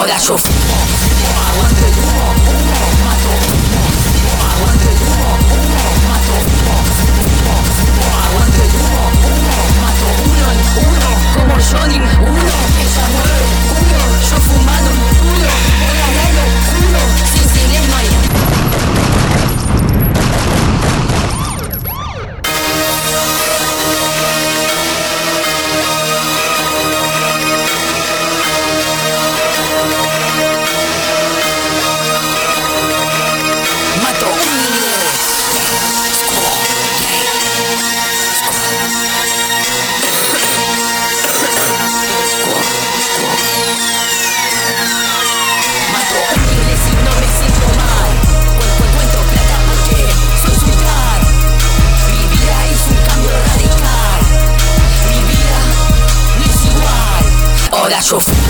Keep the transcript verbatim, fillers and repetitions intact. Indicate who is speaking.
Speaker 1: Ahora yo fumo, fumo, aguanto el humo, humo, mato, fumo, fumo, aguanto el humo, humo, mato, fumo, fumo, fumo, aguanto el humo, humo, mato, uno en uno, como Johnny, uno, ella mueve, uno, yo fumando un puro, voy a darlo juro, sin silencio no hay. Ahora yo fumo.